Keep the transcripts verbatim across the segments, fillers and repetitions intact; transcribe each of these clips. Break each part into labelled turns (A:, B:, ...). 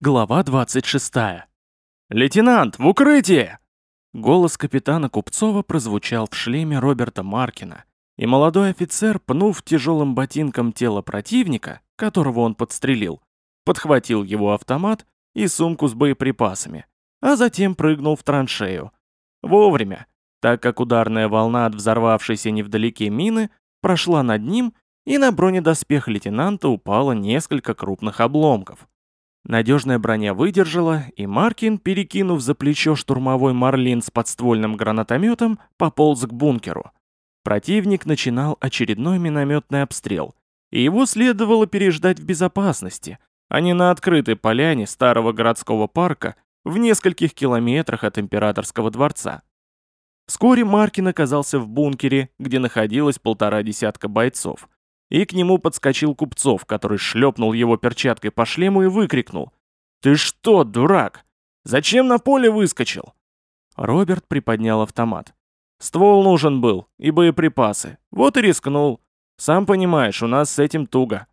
A: Глава двадцать шестая. «Лейтенант, в укрытие!» Голос капитана Купцова прозвучал в шлеме Роберта Маркина, и молодой офицер, пнув тяжелым ботинком тело противника, которого он подстрелил, подхватил его автомат и сумку с боеприпасами, а затем прыгнул в траншею. Вовремя, так как ударная волна от взорвавшейся невдалеке мины прошла над ним, и на бронедоспех лейтенанта упало несколько крупных обломков. Надежная броня выдержала, и Маркин, перекинув за плечо штурмовой марлин с подствольным гранатометом, пополз к бункеру. Противник начинал очередной минометный обстрел, и его следовало переждать в безопасности, а не на открытой поляне старого городского парка в нескольких километрах от императорского дворца. Вскоре Маркин оказался в бункере, где находилось полтора десятка бойцов. И к нему подскочил Купцов, который шлепнул его перчаткой по шлему и выкрикнул: «Ты что, дурак? Зачем на поле выскочил?» Роберт приподнял автомат. «Ствол нужен был и боеприпасы. Вот и рискнул. Сам понимаешь, у нас с этим туго».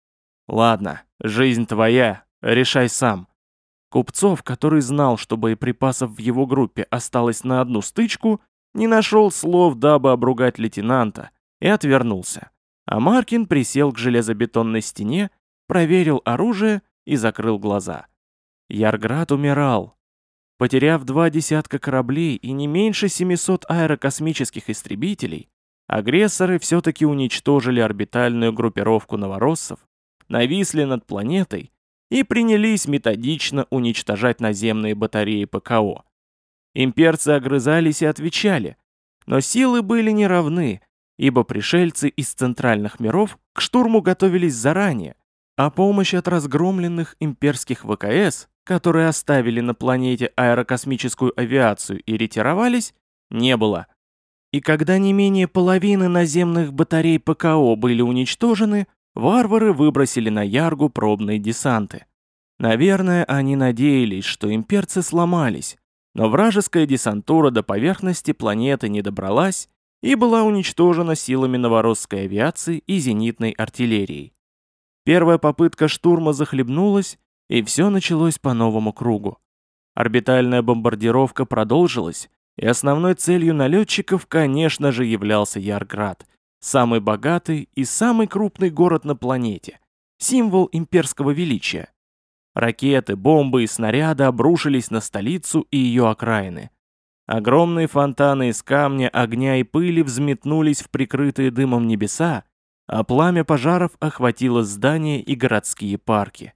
A: «Ладно, жизнь твоя, решай сам». Купцов, который знал, что боеприпасов в его группе осталось на одну стычку, не нашел слов, дабы обругать лейтенанта, и отвернулся. А Маркин присел к железобетонной стене, проверил оружие и закрыл глаза. Ярград умирал. Потеряв два десятка кораблей и не меньше семисот аэрокосмических истребителей, агрессоры все-таки уничтожили орбитальную группировку новороссов, нависли над планетой и принялись методично уничтожать наземные батареи ПКО. Имперцы огрызались и отвечали, но силы были неравны, ибо пришельцы из центральных миров к штурму готовились заранее, а помощь от разгромленных имперских ВКС, которые оставили на планете аэрокосмическую авиацию и ретировались, не было. И когда не менее половины наземных батарей ПКО были уничтожены, варвары выбросили на Яргу пробные десанты. Наверное, они надеялись, что имперцы сломались, но вражеская десантура до поверхности планеты не добралась и была уничтожена силами новоросской авиации и зенитной артиллерией. Первая попытка штурма захлебнулась, и все началось по новому кругу. Орбитальная бомбардировка продолжилась, и основной целью налетчиков, конечно же, являлся Ярград, самый богатый и самый крупный город на планете, символ имперского величия. Ракеты, бомбы и снаряды обрушились на столицу и ее окраины. Огромные фонтаны из камня, огня и пыли взметнулись в прикрытые дымом небеса, а пламя пожаров охватило здания и городские парки.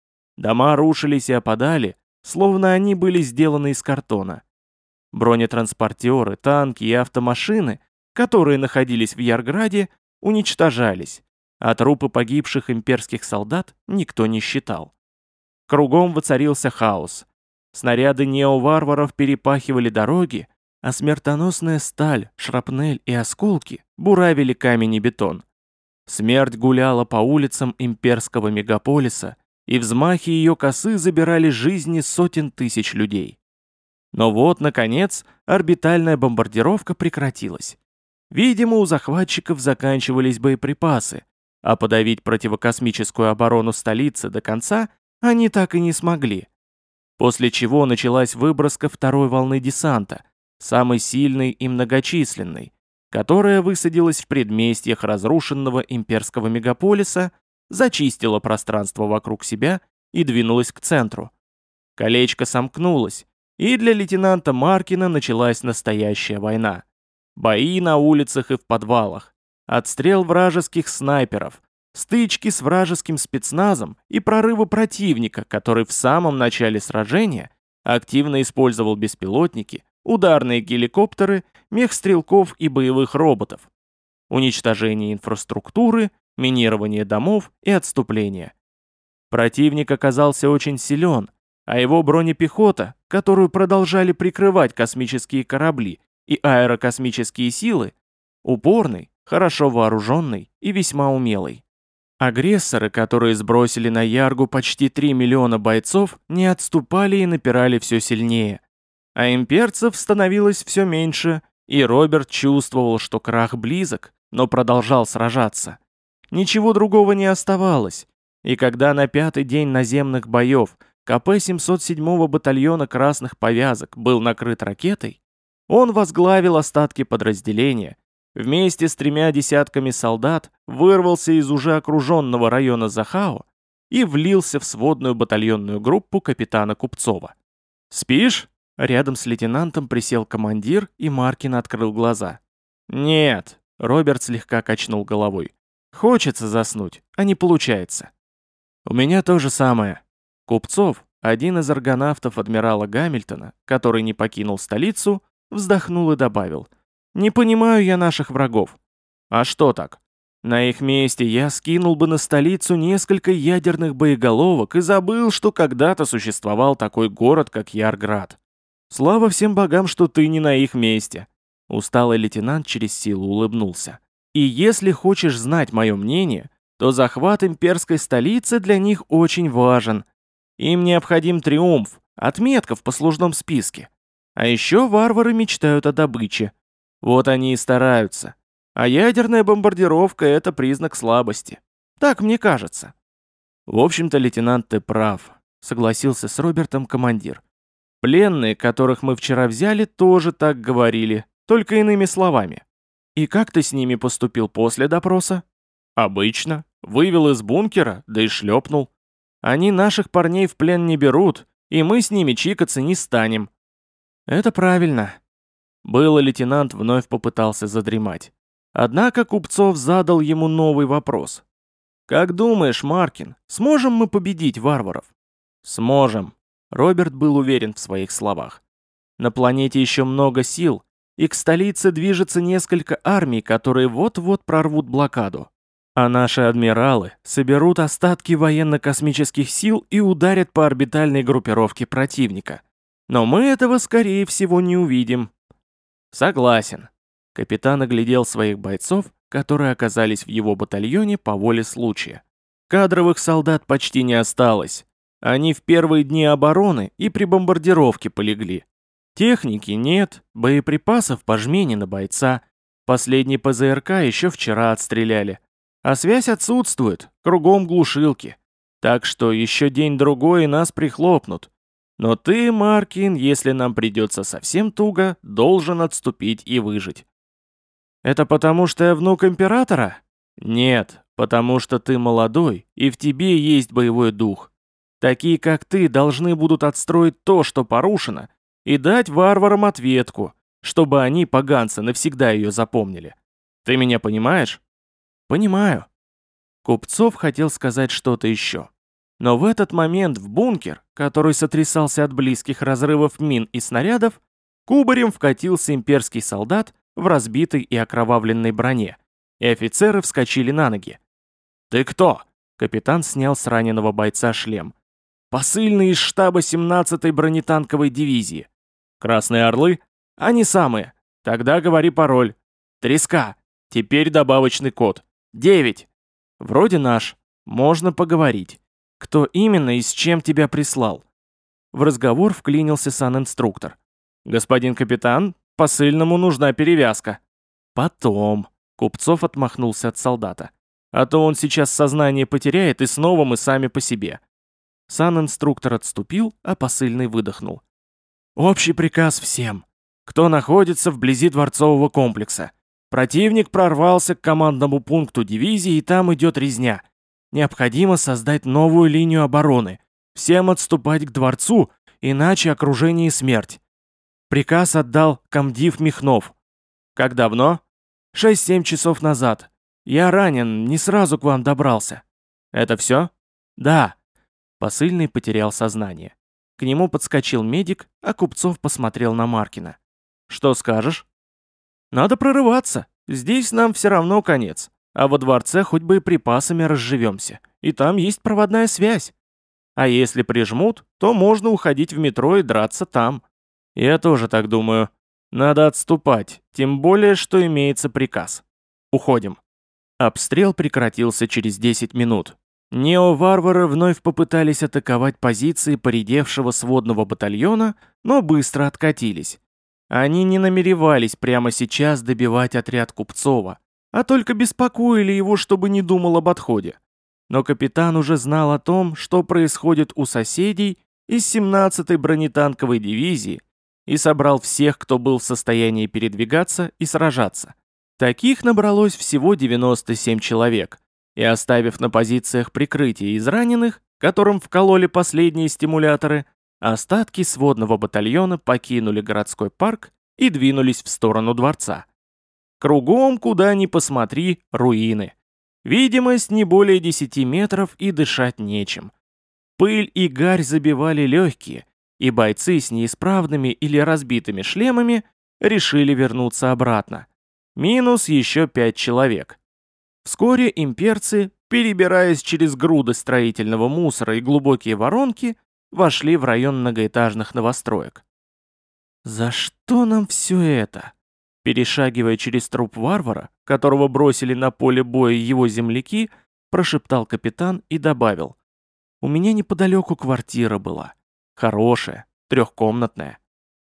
A: Дома рушились и опадали, словно они были сделаны из картона. Бронетранспортеры, танки и автомашины, которые находились в Ярграде, уничтожались, а трупы погибших имперских солдат никто не считал. Кругом воцарился хаос. Снаряды неоварваров перепахивали дороги, а смертоносная сталь, шрапнель и осколки буравили камень и бетон. Смерть гуляла по улицам имперского мегаполиса, и взмахи ее косы забирали жизни сотен тысяч людей. Но вот, наконец, орбитальная бомбардировка прекратилась. Видимо, у захватчиков заканчивались боеприпасы, а подавить противокосмическую оборону столицы до конца они так и не смогли. После чего началась выброска второй волны десанта, самой сильной и многочисленной, которая высадилась в предместьях разрушенного имперского мегаполиса, зачистила пространство вокруг себя и двинулась к центру. Колечко сомкнулось, и для лейтенанта Маркина началась настоящая война. Бои на улицах и в подвалах, отстрел вражеских снайперов, стычки с вражеским спецназом и прорывы противника, который в самом начале сражения активно использовал беспилотники, ударные геликоптеры, мехстрелков и боевых роботов, уничтожение инфраструктуры, минирование домов и отступление. Противник оказался очень силен, а его бронепехота, которую продолжали прикрывать космические корабли и аэрокосмические силы, упорный, хорошо вооруженный и весьма умелый. Агрессоры, которые сбросили на Яргу почти три миллиона бойцов, не отступали и напирали все сильнее. А имперцев становилось все меньше, и Роберт чувствовал, что крах близок, но продолжал сражаться. Ничего другого не оставалось, и когда на пятый день наземных боев КП семьсот седьмого батальона красных повязок был накрыт ракетой, он возглавил остатки подразделения, вместе с тремя десятками солдат вырвался из уже окруженного района Захао и влился в сводную батальонную группу капитана Купцова. «Спишь?» Рядом с лейтенантом присел командир, и Маркин открыл глаза. «Нет», — Роберт слегка качнул головой. «Хочется заснуть, а не получается». «У меня то же самое». Купцов, один из аргонавтов адмирала Гамильтона, который не покинул столицу, вздохнул и добавил. «Не понимаю я наших врагов». «А что так? На их месте я скинул бы на столицу несколько ядерных боеголовок и забыл, что когда-то существовал такой город, как Ярград. Слава всем богам, что ты не на их месте». Усталый лейтенант через силу улыбнулся. «И если хочешь знать мое мнение, то захват имперской столицы для них очень важен. Им необходим триумф, отметка в послужном списке. А еще варвары мечтают о добыче. Вот они и стараются. А ядерная бомбардировка — это признак слабости. Так мне кажется». «В общем-то, лейтенант, ты прав», — согласился с Робертом командир. «Пленные, которых мы вчера взяли, тоже так говорили, только иными словами. И как ты с ними поступил после допроса?» «Обычно. Вывел из бункера, да и шлепнул. Они наших парней в плен не берут, и мы с ними чикаться не станем». «Это правильно». Было лейтенант вновь попытался задремать. Однако Купцов задал ему новый вопрос. «Как думаешь, Маркин, сможем мы победить варваров?» «Сможем». Роберт был уверен в своих словах. «На планете еще много сил, и к столице движется несколько армий, которые вот-вот прорвут блокаду. А наши адмиралы соберут остатки военно-космических сил и ударят по орбитальной группировке противника. Но мы этого, скорее всего, не увидим». «Согласен». Капитан оглядел своих бойцов, которые оказались в его батальоне по воле случая. Кадровых солдат почти не осталось. Они в первые дни обороны и при бомбардировке полегли. Техники нет, боеприпасов по жмени на бойца. Последний ПЗРК еще вчера отстреляли. А связь отсутствует, кругом глушилки. Так что еще день-другой и нас прихлопнут. Но ты, Маркин, если нам придется совсем туго, должен отступить и выжить». «Это потому, что я внук императора?» «Нет, потому что ты молодой, и в тебе есть боевой дух. Такие, как ты, должны будут отстроить то, что порушено, и дать варварам ответку, чтобы они, поганцы, навсегда ее запомнили. Ты меня понимаешь?» «Понимаю». Купцов хотел сказать что-то еще. Но в этот момент в бункер, который сотрясался от близких разрывов мин и снарядов, кубарем вкатился имперский солдат в разбитой и окровавленной броне, и офицеры вскочили на ноги. «Ты кто?» — капитан снял с раненого бойца шлем. «Посыльный из штаба семнадцатой бронетанковой дивизии. Красные орлы? Они самые. Тогда говори пароль. Треска. Теперь добавочный код. Девять. Вроде наш. Можно поговорить. Кто именно и с чем тебя прислал?» В разговор вклинился санинструктор. «Господин капитан, посыльному нужна перевязка». «Потом». Купцов отмахнулся от солдата. «А то он сейчас сознание потеряет, и снова мы сами по себе». Санинструктор отступил, а посыльный выдохнул. «Общий приказ всем. Кто находится вблизи дворцового комплекса. Противник прорвался к командному пункту дивизии, и там идет резня. Необходимо создать новую линию обороны. Всем отступать к дворцу, иначе окружение и смерть. Приказ отдал комдив Михнов. Как давно? Шесть-семь часов назад. Я ранен, не сразу к вам добрался. Это все? Да». Посыльный потерял сознание. К нему подскочил медик, а Купцов посмотрел на Маркина. «Что скажешь?» «Надо прорываться. Здесь нам все равно конец. А во дворце хоть бы и припасами разживемся. И там есть проводная связь. А если прижмут, то можно уходить в метро и драться там. Я тоже так думаю. Надо отступать, тем более, что имеется приказ. Уходим». Обстрел прекратился через десять минут. Нео-варвары вновь попытались атаковать позиции поредевшего сводного батальона, но быстро откатились. Они не намеревались прямо сейчас добивать отряд Купцова, а только беспокоили его, чтобы не думал об отходе. Но капитан уже знал о том, что происходит у соседей, из семнадцатой бронетанковой дивизии и собрал всех, кто был в состоянии передвигаться и сражаться. Таких набралось всего девяносто семь человек, и оставив на позициях прикрытие из раненых, которым вкололи последние стимуляторы, остатки сводного батальона покинули городской парк и двинулись в сторону дворца. Кругом, куда ни посмотри, руины. Видимость не более десяти метров и дышать нечем. Пыль и гарь забивали легкие, и бойцы с неисправными или разбитыми шлемами решили вернуться обратно. Минус еще пять человек. Вскоре имперцы, перебираясь через груды строительного мусора и глубокие воронки, вошли в район многоэтажных новостроек. «За что нам все это?» Перешагивая через труп варвара, которого бросили на поле боя его земляки, прошептал капитан и добавил. «У меня неподалеку квартира была. Хорошая, трехкомнатная».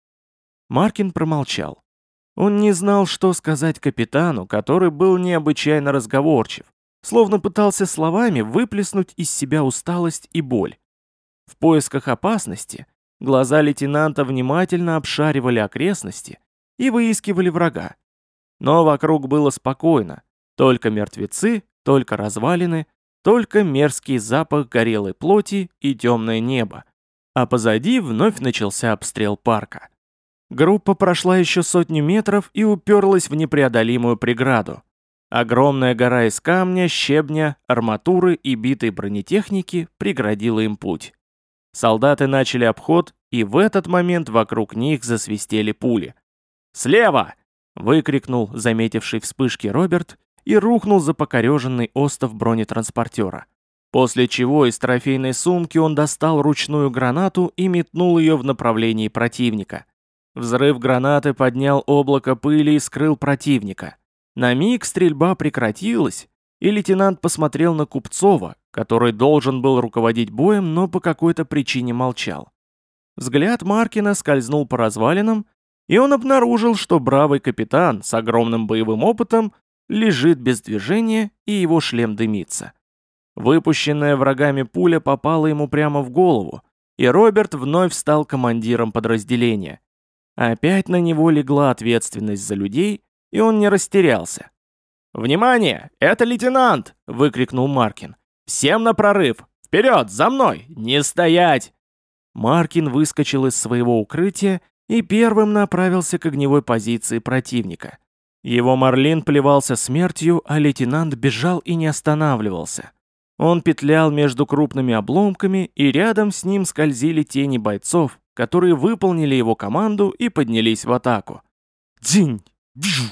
A: Маркин промолчал. Он не знал, что сказать капитану, который был необычайно разговорчив, словно пытался словами выплеснуть из себя усталость и боль. В поисках опасности глаза лейтенанта внимательно обшаривали окрестности и выискивали врага. Но вокруг было спокойно, только мертвецы, только развалины, только мерзкий запах горелой плоти и темное небо. А позади вновь начался обстрел парка. Группа прошла еще сотню метров и уперлась в непреодолимую преграду. Огромная гора из камня, щебня, арматуры и битой бронетехники преградила им путь. Солдаты начали обход, и в этот момент вокруг них засвистели пули. «Слева!» — выкрикнул заметивший вспышки Роберт и рухнул за покореженный остов бронетранспортера. После чего из трофейной сумки он достал ручную гранату и метнул ее в направлении противника. Взрыв гранаты поднял облако пыли и скрыл противника. На миг стрельба прекратилась, и лейтенант посмотрел на Купцова, который должен был руководить боем, но по какой-то причине молчал. Взгляд Маркина скользнул по развалинам, и он обнаружил, что бравый капитан с огромным боевым опытом лежит без движения, и его шлем дымится. Выпущенная врагами пуля попала ему прямо в голову, и Роберт вновь стал командиром подразделения. Опять на него легла ответственность за людей, и он не растерялся. «Внимание! Это лейтенант!» — выкрикнул Маркин. «Всем на прорыв! Вперед! За мной! Не стоять!» Маркин выскочил из своего укрытия и первым направился к огневой позиции противника. Его марлин плевался смертью, а лейтенант бежал и не останавливался. Он петлял между крупными обломками, и рядом с ним скользили тени бойцов, которые выполнили его команду и поднялись в атаку. Дзинь! Бжу!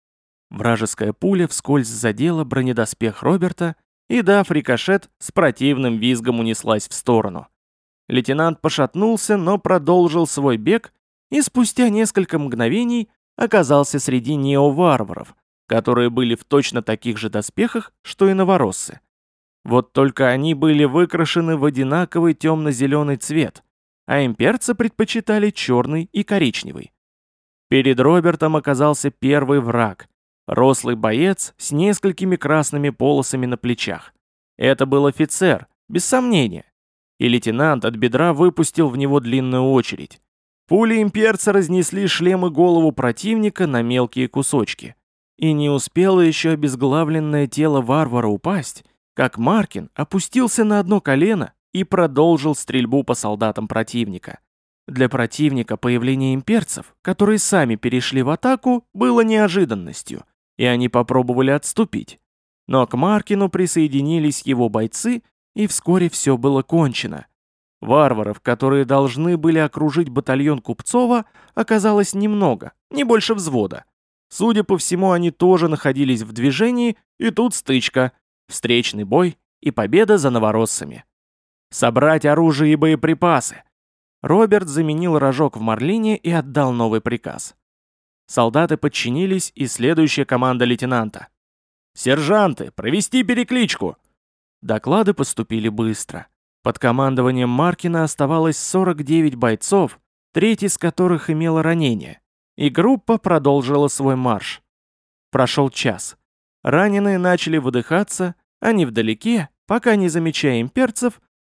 A: Вражеская пуля вскользь задела бронедоспех Роберта и, дав рикошет, с противным визгом унеслась в сторону. Лейтенант пошатнулся, но продолжил свой бег и спустя несколько мгновений оказался среди неоварваров, которые были в точно таких же доспехах, что и новороссы. Вот только они были выкрашены в одинаковый темно-зеленый цвет, а имперцы предпочитали черный и коричневый. Перед Робертом оказался первый враг, рослый боец с несколькими красными полосами на плечах. Это был офицер, без сомнения, и лейтенант от бедра выпустил в него длинную очередь. Пули имперца разнесли шлем и голову противника на мелкие кусочки. И не успело еще обезглавленное тело варвара упасть, как Маркин опустился на одно колено и продолжил стрельбу по солдатам противника. Для противника появление имперцев, которые сами перешли в атаку, было неожиданностью, и они попробовали отступить. Но к Маркину присоединились его бойцы, и вскоре все было кончено. Варваров, которые должны были окружить батальон Купцова, оказалось немного, не больше взвода. Судя по всему, они тоже находились в движении, и тут стычка, встречный бой и победа за новороссами. «Собрать оружие и боеприпасы!» Роберт заменил рожок в марлине и отдал новый приказ. Солдаты подчинились, и следующая команда лейтенанта. «Сержанты, провести перекличку!» Доклады поступили быстро. Под командованием Маркина оставалось сорок девять бойцов, треть из которых имела ранение, и группа продолжила свой марш. Прошел час. Раненые начали выдыхаться, а невдалеке, пока не замечая имперцев,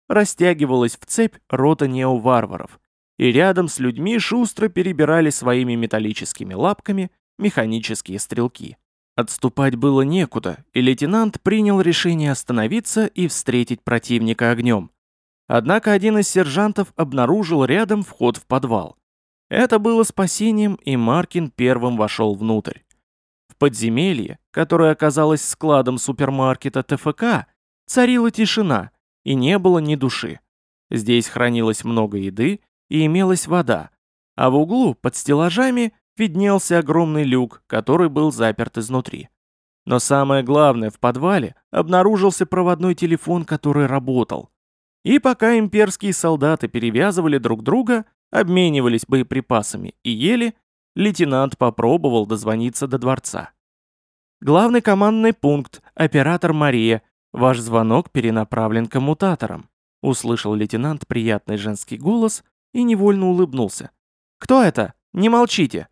A: растягивалась в цепь рота неоварваров, и рядом с людьми шустро перебирали своими металлическими лапками механические стрелки. Отступать было некуда, и лейтенант принял решение остановиться и встретить противника огнем. Однако один из сержантов обнаружил рядом вход в подвал. Это было спасением, и Маркин первым вошел внутрь. В подземелье, которое оказалось складом супермаркета ТФК, царила тишина, и не было ни души. Здесь хранилось много еды и имелась вода, а в углу под стеллажами виднелся огромный люк, который был заперт изнутри. Но самое главное, в подвале обнаружился проводной телефон, который работал. И пока имперские солдаты перевязывали друг друга, обменивались боеприпасами и ели, лейтенант попробовал дозвониться до дворца. «Главный командный пункт, оператор Мария, ваш звонок перенаправлен коммутатором», услышал лейтенант приятный женский голос и невольно улыбнулся. «Кто это? Не молчите!»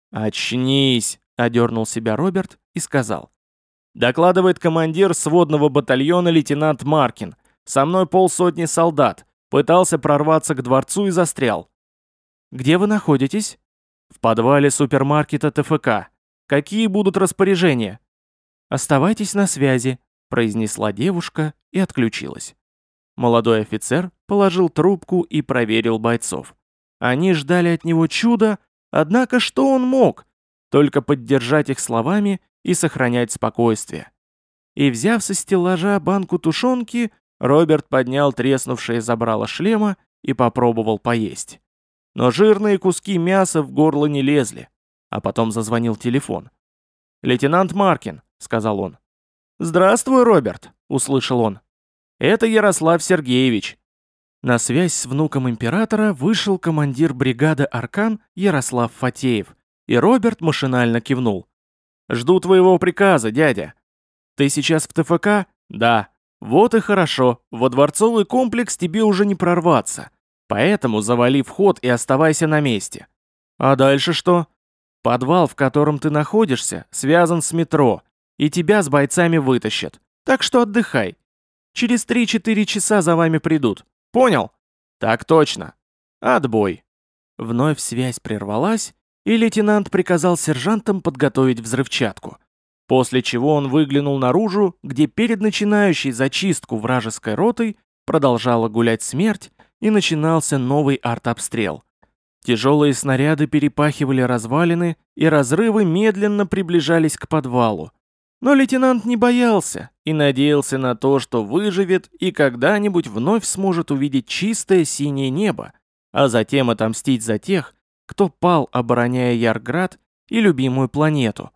A: «Очнись!» — одернул себя Роберт и сказал. «Докладывает командир сводного батальона лейтенант Маркин. Со мной полсотни солдат. Пытался прорваться к дворцу и застрял». «Где вы находитесь?» «В подвале супермаркета ТФК. Какие будут распоряжения?» «Оставайтесь на связи», — произнесла девушка и отключилась. Молодой офицер положил трубку и проверил бойцов. Они ждали от него чуда, однако что он мог? Только поддержать их словами и сохранять спокойствие. И взяв со стеллажа банку тушенки, Роберт поднял треснувшее забрало шлема и попробовал поесть. Но жирные куски мяса в горло не лезли, а потом зазвонил телефон. «Лейтенант Маркин», — сказал он. «Здравствуй, Роберт», — услышал он. «Это Ярослав Сергеевич». На связь с внуком императора вышел командир бригады «Аркан» Ярослав Фатеев, и Роберт машинально кивнул. «Жду твоего приказа, дядя». «Ты сейчас в ТФК?» «Да». «Вот и хорошо, во дворцовый комплекс тебе уже не прорваться, поэтому завали вход и оставайся на месте». «А дальше что?» «Подвал, в котором ты находишься, связан с метро, и тебя с бойцами вытащат, так что отдыхай. Через три-четыре часа за вами придут. Понял?» «Так точно. Отбой». Вновь связь прервалась, и лейтенант приказал сержантам подготовить взрывчатку. После чего он выглянул наружу, где перед начинающей зачистку вражеской ротой продолжала гулять смерть, и начинался новый артобстрел. Тяжелые снаряды перепахивали развалины, и разрывы медленно приближались к подвалу. Но лейтенант не боялся и надеялся на то, что выживет и когда-нибудь вновь сможет увидеть чистое синее небо, а затем отомстить за тех, кто пал, обороняя Ярград и любимую планету.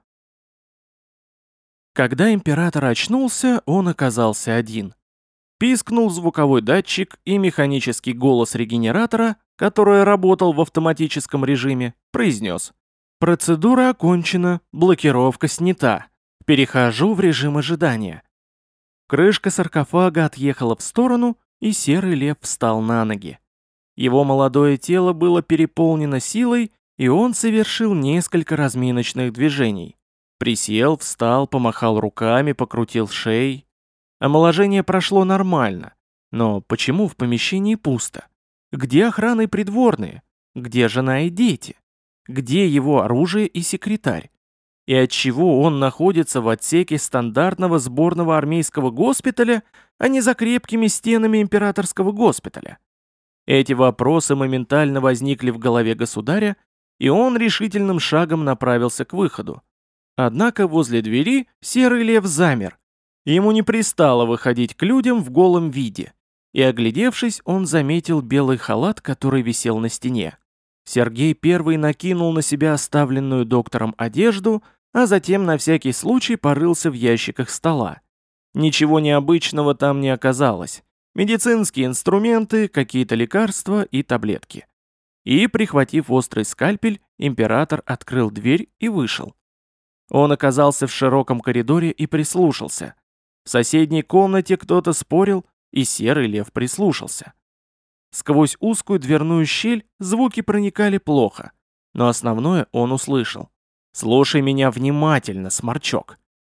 A: Когда император очнулся, он оказался один. Пискнул звуковой датчик, и механический голос регенератора, который работал в автоматическом режиме, произнес: «Процедура окончена, блокировка снята. Перехожу в режим ожидания». Крышка саркофага отъехала в сторону, и серый лев встал на ноги. Его молодое тело было переполнено силой, и он совершил несколько разминочных движений. Присел, встал, помахал руками, покрутил шеей. Омоложение прошло нормально. Но почему в помещении пусто? Где охрана и придворные? Где жена и дети? Где его оружие и секретарь? И отчего он находится в отсеке стандартного сборного армейского госпиталя, а не за крепкими стенами императорского госпиталя? Эти вопросы моментально возникли в голове государя, и он решительным шагом направился к выходу. Однако возле двери серый лев замер. Ему не пристало выходить к людям в голом виде. И, оглядевшись, он заметил белый халат, который висел на стене. Сергей первый накинул на себя оставленную доктором одежду, а затем на всякий случай порылся в ящиках стола. Ничего необычного там не оказалось. Медицинские инструменты, какие-то лекарства и таблетки. И, прихватив острый скальпель, император открыл дверь и вышел. Он оказался в широком коридоре и прислушался. В соседней комнате кто-то спорил, и серый лев прислушался. Сквозь узкую дверную щель звуки проникали плохо, но основное он услышал. «Слушай меня внимательно, сморчок.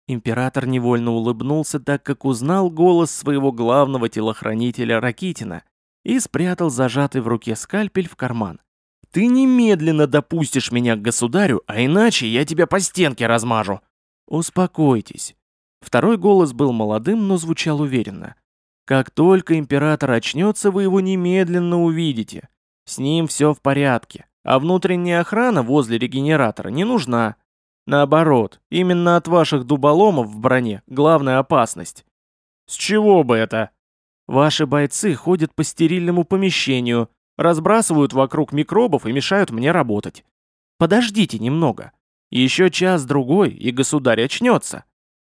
A: Император невольно улыбнулся, так как узнал голос своего главного телохранителя Ракитина и спрятал зажатый в руке скальпель в карман. «Ты немедленно допустишь меня к государю, а иначе я тебя по стенке размажу!» «Успокойтесь». Второй голос был молодым, но звучал уверенно. «Как только император очнется, вы его немедленно увидите. С ним все в порядке, а внутренняя охрана возле регенератора не нужна. Наоборот, именно от ваших дуболомов в броне главная опасность». «С чего бы это?» «Ваши бойцы ходят по стерильному помещению, разбрасывают вокруг микробов и мешают мне работать. Подождите немного. Еще час-другой, и государь очнется».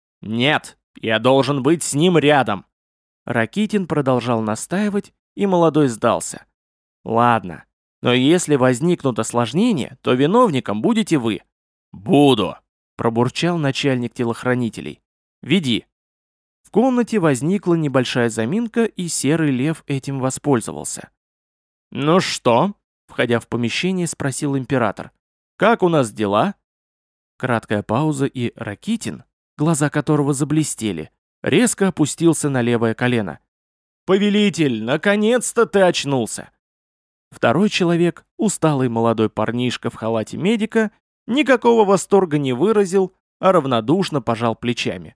A: «Нет, я должен быть с ним рядом». Ракитин продолжал настаивать, и молодой сдался. «Ладно, но если возникнут осложнения, то виновником будете вы». «Буду», — пробурчал начальник телохранителей. «Веди». В комнате возникла небольшая заминка, и Серый Лев этим воспользовался. «Ну что?» — входя в помещение, спросил император. «Как у нас дела?» Краткая пауза, и Ракитин, глаза которого заблестели, резко опустился на левое колено. «Повелитель, наконец-то ты очнулся!» Второй человек, усталый молодой парнишка в халате медика, никакого восторга не выразил, а равнодушно пожал плечами.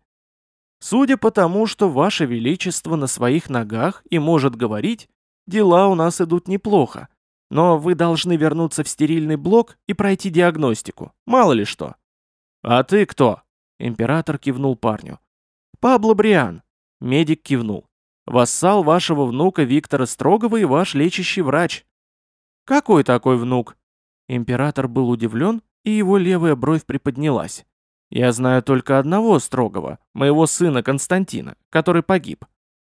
A: «Судя по тому, что Ваше Величество на своих ногах и может говорить, дела у нас идут неплохо, но вы должны вернуться в стерильный блок и пройти диагностику, мало ли что». «А ты кто?» — император кивнул парню. «Пабло Бриан», — медик кивнул. «Вассал вашего внука Виктора Строгова и ваш лечащий врач». «Какой такой внук?» Император был удивлен, и его левая бровь приподнялась. «Я знаю только одного Строгова, моего сына Константина, который погиб».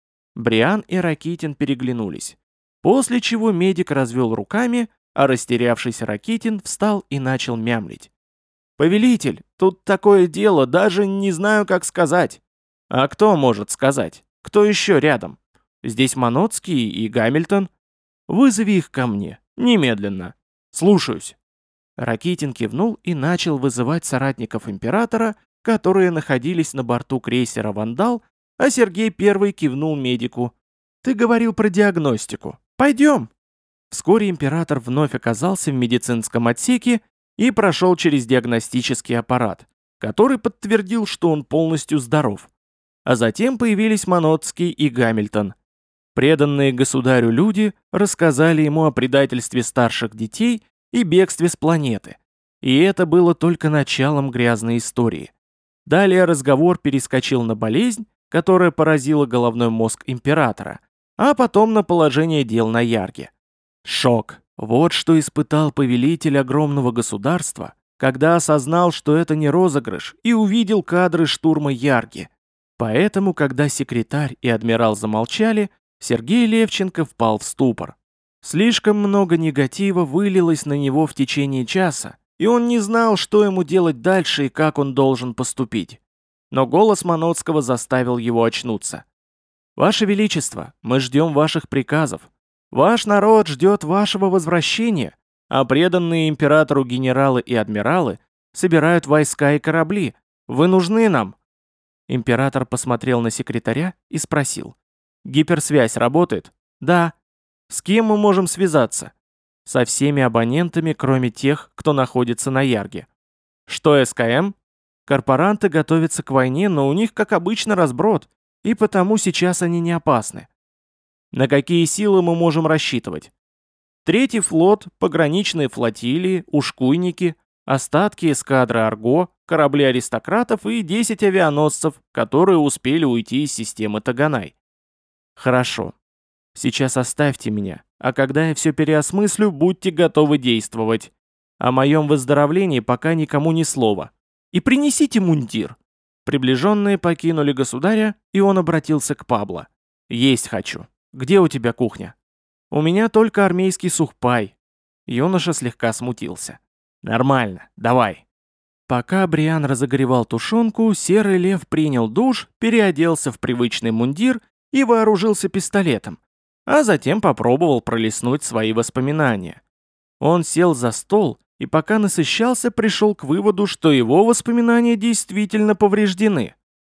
A: Бриан и Ракитин переглянулись, после чего медик развел руками, а растерявшийся Ракитин встал и начал мямлить. «Повелитель, тут такое дело, даже не знаю, как сказать». «А кто может сказать? Кто еще рядом? Здесь Маноцкий и Гамильтон. Вызови их ко мне, немедленно. Слушаюсь». Ракитин кивнул и начал вызывать соратников императора, которые находились на борту крейсера «Вандал», а Сергей Первый кивнул медику. «Ты говорил про диагностику. Пойдем». Вскоре император вновь оказался в медицинском отсеке и прошел через диагностический аппарат, который подтвердил, что он полностью здоров. А затем появились Маноцкий и Гамильтон. Преданные государю люди рассказали ему о предательстве старших детей и бегстве с планеты. И это было только началом грязной истории. Далее разговор перескочил на болезнь, которая поразила головной мозг императора, а потом на положение дел на Ярге. Шок. Вот что испытал повелитель огромного государства, когда осознал, что это не розыгрыш, и увидел кадры штурма Ярги. Поэтому, когда секретарь и адмирал замолчали, Сергей Левченко впал в ступор. Слишком много негатива вылилось на него в течение часа, и он не знал, что ему делать дальше и как он должен поступить. Но голос Маноцкого заставил его очнуться. «Ваше Величество, мы ждем ваших приказов. Ваш народ ждет вашего возвращения, а преданные императору генералы и адмиралы собирают войска и корабли. Вы нужны нам». Император посмотрел на секретаря и спросил. «Гиперсвязь работает?» «Да». «С кем мы можем связаться?» «Со всеми абонентами, кроме тех, кто находится на Ярге». «Что эс ка эм?» «Корпоранты готовятся к войне, но у них, как обычно, разброд, и потому сейчас они не опасны». «На какие силы мы можем рассчитывать?» «Третий флот, пограничные флотилии, ушкуйники, остатки эскадры Арго, корабли аристократов и десять авианосцев, которые успели уйти из системы Таганай». «Хорошо. Сейчас оставьте меня, а когда я все переосмыслю, будьте готовы действовать. О моем выздоровлении пока никому ни слова. И принесите мундир». Приближенные покинули государя, и он обратился к Пабло. «Есть хочу. Где у тебя кухня?» «У меня только армейский сухпай». Юноша слегка смутился. «Нормально, давай». Пока Бриан разогревал тушенку, Серый Лев принял душ, переоделся в привычный мундир и вооружился пистолетом, а затем попробовал пролистнуть свои воспоминания. Он сел за стол и пока насыщался, пришел к выводу, что его воспоминания действительно повреждены.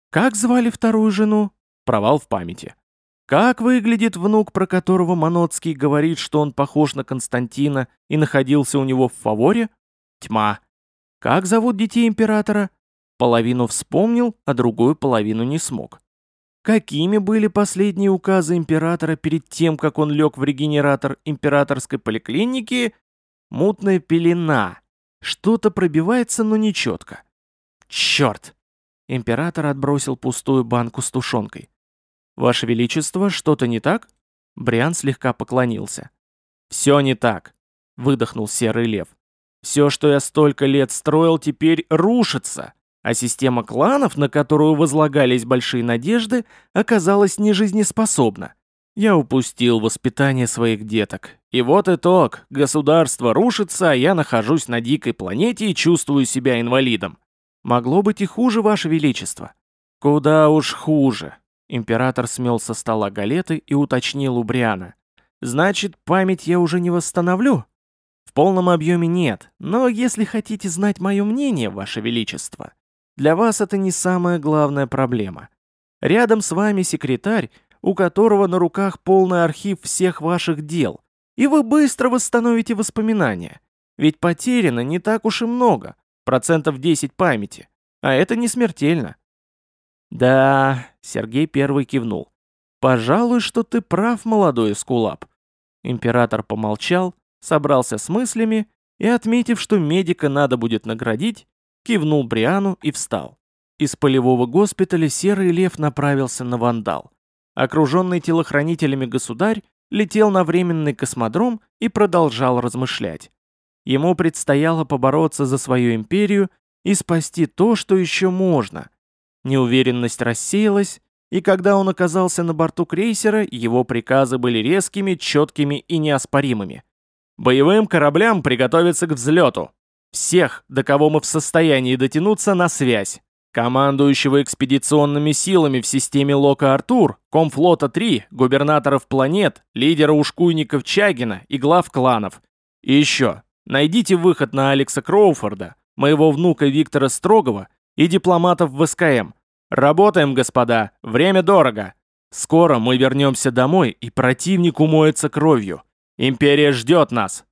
A: Как звали вторую жену? Провал в памяти. Как выглядит внук, про которого Маноцкий говорит, что он похож на Константина и находился у него в фаворе? Тьма. Как зовут детей императора? Половину вспомнил, а другую половину не смог. Какими были последние указы императора перед тем, как он лег в регенератор императорской поликлиники? Мутная пелена. Что-то пробивается, но не четко. Черт! Император отбросил пустую банку с тушенкой. «Ваше Величество, что-то не так?» Бриан слегка поклонился. «Все не так», — выдохнул Серый Лев. «Все, что я столько лет строил, теперь рушится, а система кланов, на которую возлагались большие надежды, оказалась нежизнеспособна. Я упустил воспитание своих деток. И вот итог. Государство рушится, а я нахожусь на дикой планете и чувствую себя инвалидом. Могло быть и хуже, Ваше Величество». «Куда уж хуже». Император смел со стола галеты и уточнил у Бриана. «Значит, память я уже не восстановлю?» «В полном объеме нет, но если хотите знать мое мнение, Ваше Величество, для вас это не самая главная проблема. Рядом с вами секретарь, у которого на руках полный архив всех ваших дел, и вы быстро восстановите воспоминания. Ведь потеряно не так уж и много, процентов десять памяти, а это не смертельно». «Да», — Сергей первый кивнул. «Пожалуй, что ты прав, молодой эскулап». Император помолчал, собрался с мыслями и, отметив, что медика надо будет наградить, кивнул Бриану и встал. Из полевого госпиталя Серый Лев направился на Вандал. Окруженный телохранителями государь летел на временный космодром и продолжал размышлять. Ему предстояло побороться за свою империю и спасти то, что еще можно. Неуверенность рассеялась, и когда он оказался на борту крейсера, его приказы были резкими, четкими и неоспоримыми. «Боевым кораблям приготовиться к взлету. Всех, до кого мы в состоянии дотянуться, на связь. Командующего экспедиционными силами в системе Лока-Артур, Комфлота три, губернаторов планет, лидера ушкуйников Чагина и глав кланов. И еще, найдите выход на Алекса Кроуфорда, моего внука Виктора Строгова и дипломатов в СКМ. Работаем, господа, время дорого. Скоро мы вернемся домой, и противник умоется кровью. Империя ждет нас.